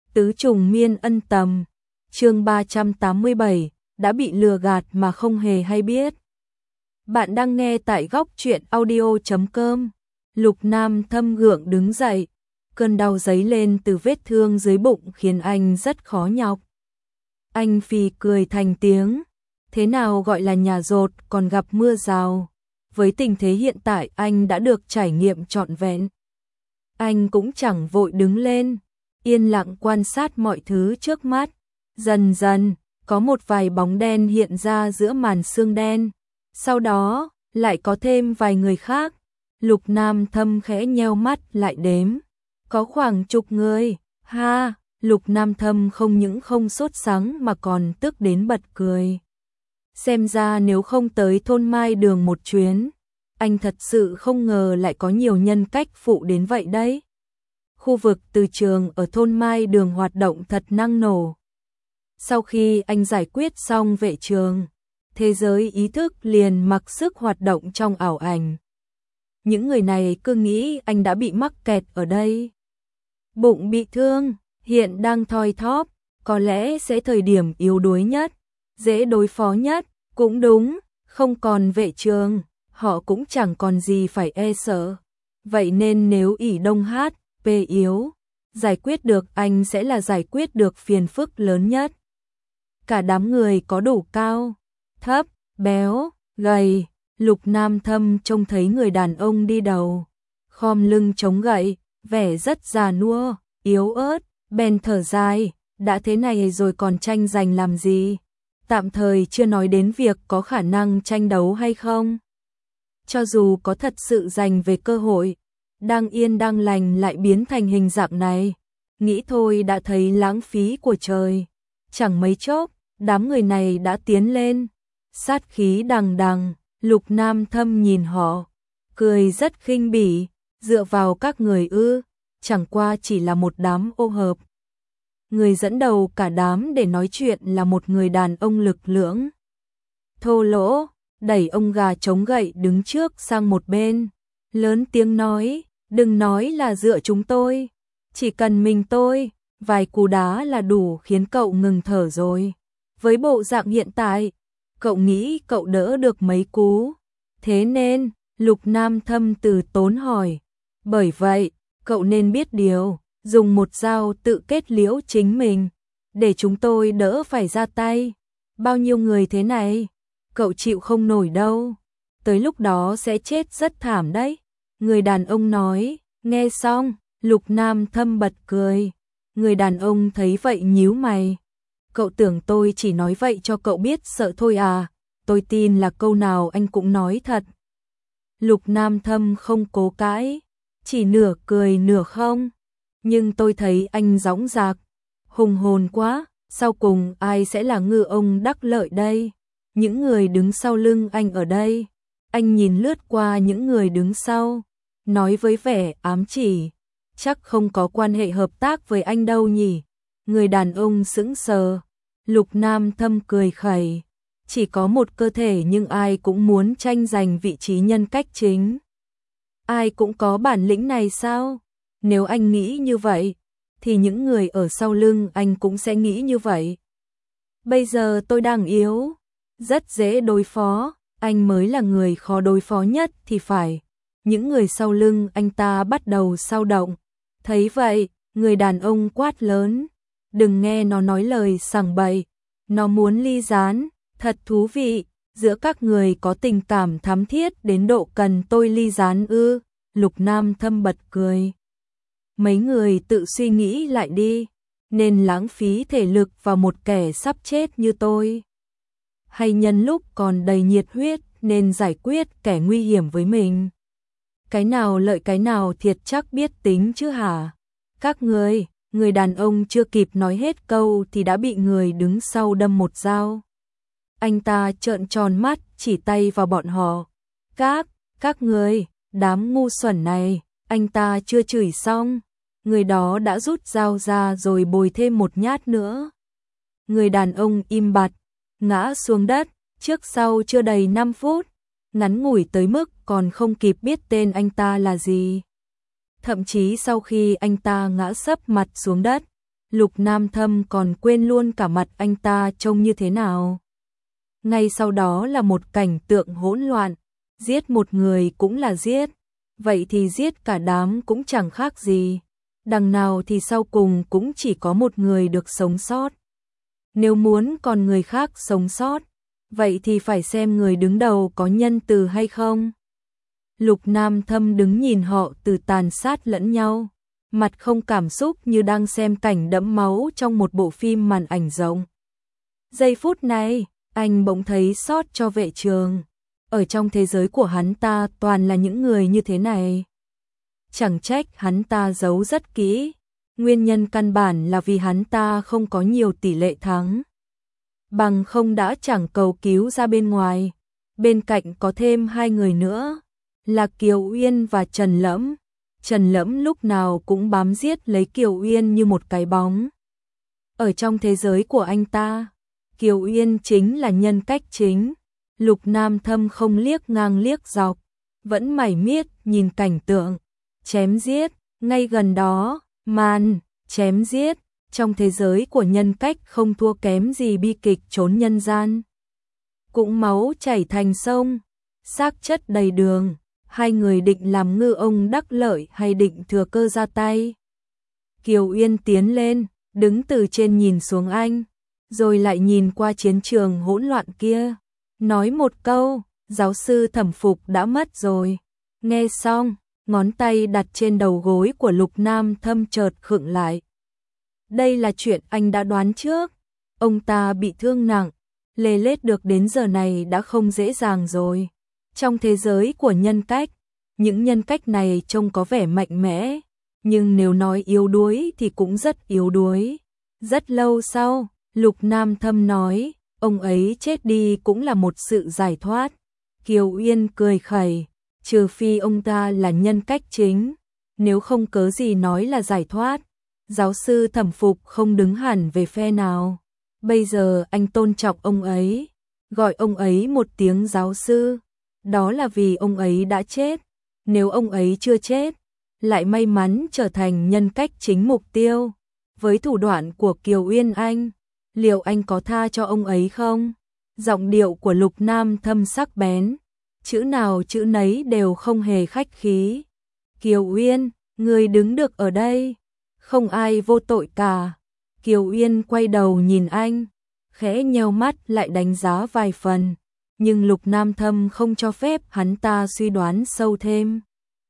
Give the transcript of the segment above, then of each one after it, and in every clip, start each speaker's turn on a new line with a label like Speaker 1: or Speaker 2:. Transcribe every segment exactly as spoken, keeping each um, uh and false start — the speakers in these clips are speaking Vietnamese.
Speaker 1: Tứ trùng miên ân tầm, chương ba trăm tám mươi bảy, đã bị lừa gạt mà không hề hay biết. Bạn đang nghe tại góc truyện audio chấm com. Lục Nam Thâm gượng đứng dậy, cơn đau dấy lên từ vết thương dưới bụng khiến anh rất khó nhọc. Anh phì cười thành tiếng, thế nào gọi là nhà dột còn gặp mưa rào. Với tình thế hiện tại anh đã được trải nghiệm trọn vẹn. Anh cũng chẳng vội đứng lên, yên lặng quan sát mọi thứ trước mắt. Dần dần, có một vài bóng đen hiện ra giữa màn sương đen. Sau đó, lại có thêm vài người khác. Lục Nam Thâm khẽ nheo mắt lại đếm. Có khoảng chục người. Ha, Lục Nam Thâm không những không sốt sắng mà còn tức đến bật cười. Xem ra nếu không tới thôn Mai Đường một chuyến, anh thật sự không ngờ lại có nhiều nhân cách phụ đến vậy đấy. Khu vực từ trường ở thôn Mai Đường hoạt động thật năng nổ. Sau khi anh giải quyết xong vệ trường, thế giới ý thức liền mặc sức hoạt động trong ảo ảnh. Những người này cứ nghĩ anh đã bị mắc kẹt ở đây. Bụng bị thương, hiện đang thoi thóp, có lẽ sẽ thời điểm yếu đuối nhất, dễ đối phó nhất, cũng đúng, không còn vệ trường, họ cũng chẳng còn gì phải e sợ. Vậy nên nếu ỷ đông hát, pê yếu, giải quyết được anh sẽ là giải quyết được phiền phức lớn nhất. Cả đám người có đủ cao, thấp, béo, gầy. Lục Nam Thâm trông thấy người đàn ông đi đầu, khom lưng chống gậy, vẻ rất già nua, yếu ớt, bèn thở dài, đã thế này rồi còn tranh giành làm gì? Tạm thời chưa nói đến việc có khả năng tranh đấu hay không. Cho dù có thật sự giành về cơ hội, đang yên đang lành lại biến thành hình dạng này, nghĩ thôi đã thấy lãng phí của trời. Chẳng mấy chốc, đám người này đã tiến lên, sát khí đằng đằng. Lục Nam Thâm nhìn họ, cười rất khinh bỉ, dựa vào các người ư, chẳng qua chỉ là một đám ô hợp. Người dẫn đầu cả đám để nói chuyện là một người đàn ông lực lưỡng. Thô lỗ, đẩy ông gà chống gậy đứng trước sang một bên, lớn tiếng nói, đừng nói là dựa chúng tôi, chỉ cần mình tôi, vài cú đá là đủ khiến cậu ngừng thở rồi. Với bộ dạng hiện tại, cậu nghĩ cậu đỡ được mấy cú. Thế nên, Lục Nam Thâm từ tốn hỏi. Bởi vậy, cậu nên biết điều, dùng một dao tự kết liễu chính mình, để chúng tôi đỡ phải ra tay. Bao nhiêu người thế này, cậu chịu không nổi đâu. Tới lúc đó sẽ chết rất thảm đấy. Người đàn ông nói, nghe xong, Lục Nam Thâm bật cười. Người đàn ông thấy vậy nhíu mày. Cậu tưởng tôi chỉ nói vậy cho cậu biết sợ thôi à, tôi tin là câu nào anh cũng nói thật. Lục Nam Thâm không cố cãi, chỉ nửa cười nửa không. Nhưng tôi thấy anh dõng dạc, hùng hồn quá, sau cùng ai sẽ là ngư ông đắc lợi đây? Những người đứng sau lưng anh ở đây. Anh nhìn lướt qua những người đứng sau, nói với vẻ ám chỉ, chắc không có quan hệ hợp tác với anh đâu nhỉ? Người đàn ông sững sờ. Lục Nam Thâm cười khẩy, chỉ có một cơ thể nhưng ai cũng muốn tranh giành vị trí nhân cách chính. Ai cũng có bản lĩnh này sao? Nếu anh nghĩ như vậy, thì những người ở sau lưng anh cũng sẽ nghĩ như vậy. Bây giờ tôi đang yếu, rất dễ đối phó, anh mới là người khó đối phó nhất thì phải. Những người sau lưng anh ta bắt đầu xao động. Thấy vậy, người đàn ông quát lớn. Đừng nghe nó nói lời sằng bậy, nó muốn ly gián, thật thú vị, giữa các người có tình cảm thắm thiết đến độ cần tôi ly gián ư? Lục Nam Thâm bật cười. Mấy người tự suy nghĩ lại đi, nên lãng phí thể lực vào một kẻ sắp chết như tôi. Hay nhân lúc còn đầy nhiệt huyết nên giải quyết kẻ nguy hiểm với mình. Cái nào lợi cái nào thiệt chắc biết tính chứ hả? Các người... Người đàn ông chưa kịp nói hết câu thì đã bị người đứng sau đâm một dao. Anh ta trợn tròn mắt chỉ tay vào bọn họ. Các, các người, đám ngu xuẩn này, anh ta chưa chửi xong. Người đó đã rút dao ra rồi bồi thêm một nhát nữa. Người đàn ông im bặt, ngã xuống đất, trước sau chưa đầy năm phút. Ngắn ngủi tới mức còn không kịp biết tên anh ta là gì. Thậm chí sau khi anh ta ngã sấp mặt xuống đất, Lục Nam Thâm còn quên luôn cả mặt anh ta trông như thế nào. Ngay sau đó là một cảnh tượng hỗn loạn, giết một người cũng là giết, vậy thì giết cả đám cũng chẳng khác gì. Đằng nào thì sau cùng cũng chỉ có một người được sống sót. Nếu muốn còn người khác sống sót, vậy thì phải xem người đứng đầu có nhân từ hay không. Lục Nam Thâm đứng nhìn họ từ tàn sát lẫn nhau, mặt không cảm xúc như đang xem cảnh đẫm máu trong một bộ phim màn ảnh rộng. Giây phút này, anh bỗng thấy xót cho vệ trường. Ở trong thế giới của hắn ta toàn là những người như thế này. Chẳng trách hắn ta giấu rất kỹ, nguyên nhân căn bản là vì hắn ta không có nhiều tỷ lệ thắng. Bằng không đã chẳng cầu cứu ra bên ngoài. Bên cạnh có thêm hai người nữa, là Kiều Uyên và Trần Lẫm. Trần Lẫm lúc nào cũng bám giết lấy Kiều Uyên như một cái bóng. Ở trong thế giới của anh ta, Kiều Uyên chính là nhân cách chính. Lục Nam Thâm không liếc ngang liếc dọc, vẫn mải miết nhìn cảnh tượng chém giết, ngay gần đó, màn chém giết trong thế giới của nhân cách không thua kém gì bi kịch trốn nhân gian. Cũng máu chảy thành sông, xác chất đầy đường, hai người định làm ngư ông đắc lợi hay định thừa cơ ra tay. Kiều Uyên tiến lên, đứng từ trên nhìn xuống anh, rồi lại nhìn qua chiến trường hỗn loạn kia, nói một câu, giáo sư Thẩm Phục đã mất rồi. Nghe xong, ngón tay đặt trên đầu gối của Lục Nam Thâm chợt khựng lại. Đây là chuyện anh đã đoán trước, ông ta bị thương nặng, lê lết được đến giờ này đã không dễ dàng rồi. Trong thế giới của nhân cách, những nhân cách này trông có vẻ mạnh mẽ, nhưng nếu nói yếu đuối thì cũng rất yếu đuối. Rất lâu sau, Lục Nam Thâm nói, ông ấy chết đi cũng là một sự giải thoát. Kiều Uyên cười khẩy, trừ phi ông ta là nhân cách chính, nếu không cớ gì nói là giải thoát. Giáo sư Thẩm Phục không đứng hẳn về phe nào. Bây giờ anh tôn trọng ông ấy, gọi ông ấy một tiếng giáo sư, đó là vì ông ấy đã chết. Nếu ông ấy chưa chết, lại may mắn trở thành nhân cách chính mục tiêu, với thủ đoạn của Kiều Uyên anh, liệu anh có tha cho ông ấy không? Giọng điệu của Lục Nam Thâm sắc bén, chữ nào chữ nấy đều không hề khách khí. Kiều Uyên, người đứng được ở đây, không ai vô tội cả. Kiều Uyên quay đầu nhìn anh, khẽ nheo mắt lại đánh giá vài phần, nhưng Lục Nam Thâm không cho phép hắn ta suy đoán sâu thêm.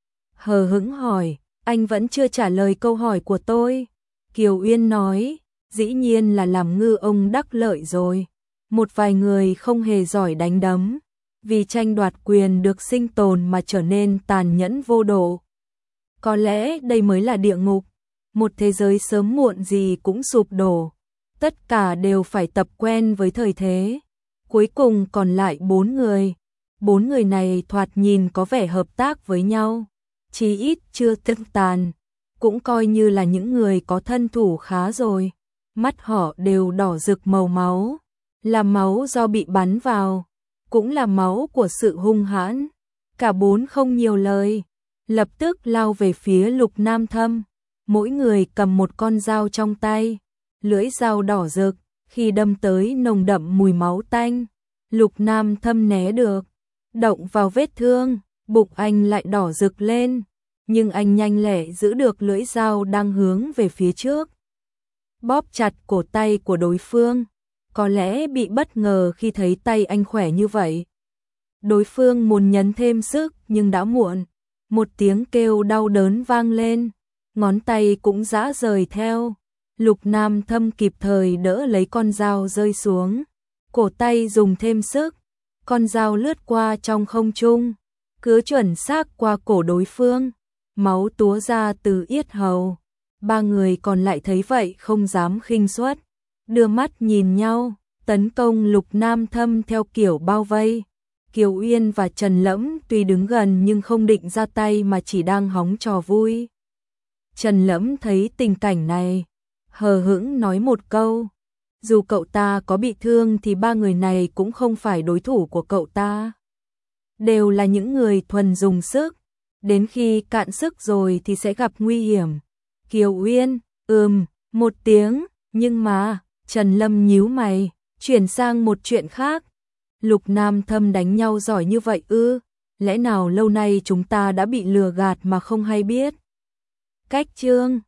Speaker 1: Hờ hững hỏi, anh vẫn chưa trả lời câu hỏi của tôi. Kiều Uyên nói, dĩ nhiên là làm ngư ông đắc lợi rồi. Một vài người không hề giỏi đánh đấm, vì tranh đoạt quyền được sinh tồn mà trở nên tàn nhẫn vô độ. Có lẽ đây mới là địa ngục, một thế giới sớm muộn gì cũng sụp đổ. Tất cả đều phải tập quen với thời thế. Cuối cùng còn lại bốn người. Bốn người này thoạt nhìn có vẻ hợp tác với nhau, chí ít chưa tương tàn, cũng coi như là những người có thân thủ khá rồi. Mắt họ đều đỏ rực màu máu, là máu do bị bắn vào, cũng là máu của sự hung hãn. Cả bốn không nhiều lời, lập tức lao về phía Lục Nam Thâm. Mỗi người cầm một con dao trong tay, lưỡi dao đỏ rực, khi đâm tới nồng đậm mùi máu tanh. Lục Nam Thâm né được, động vào vết thương, bụng anh lại đỏ rực lên, nhưng anh nhanh lẹ giữ được lưỡi dao đang hướng về phía trước. Bóp chặt cổ tay của đối phương, có lẽ bị bất ngờ khi thấy tay anh khỏe như vậy. Đối phương muốn nhấn thêm sức nhưng đã muộn, một tiếng kêu đau đớn vang lên, ngón tay cũng rã rời theo. Lục Nam Thâm kịp thời đỡ lấy con dao rơi xuống, cổ tay dùng thêm sức, con dao lướt qua trong không trung, cứ chuẩn xác qua cổ đối phương, máu túa ra từ yết hầu. Ba người còn lại thấy vậy không dám khinh suất, đưa mắt nhìn nhau, tấn công Lục Nam Thâm theo kiểu bao vây. Kiều Uyên và Trần Lẫm tuy đứng gần nhưng không định ra tay mà chỉ đang hóng trò vui. Trần Lẫm thấy tình cảnh này, hờ hững nói một câu, dù cậu ta có bị thương thì ba người này cũng không phải đối thủ của cậu ta. Đều là những người thuần dùng sức, đến khi cạn sức rồi thì sẽ gặp nguy hiểm. Kiều Uyên, ừm, một tiếng, nhưng mà, Trần Lâm nhíu mày, chuyển sang một chuyện khác. Lục Nam Thâm đánh nhau giỏi như vậy ư? Lẽ nào lâu nay chúng ta đã bị lừa gạt mà không hay biết? Cách chương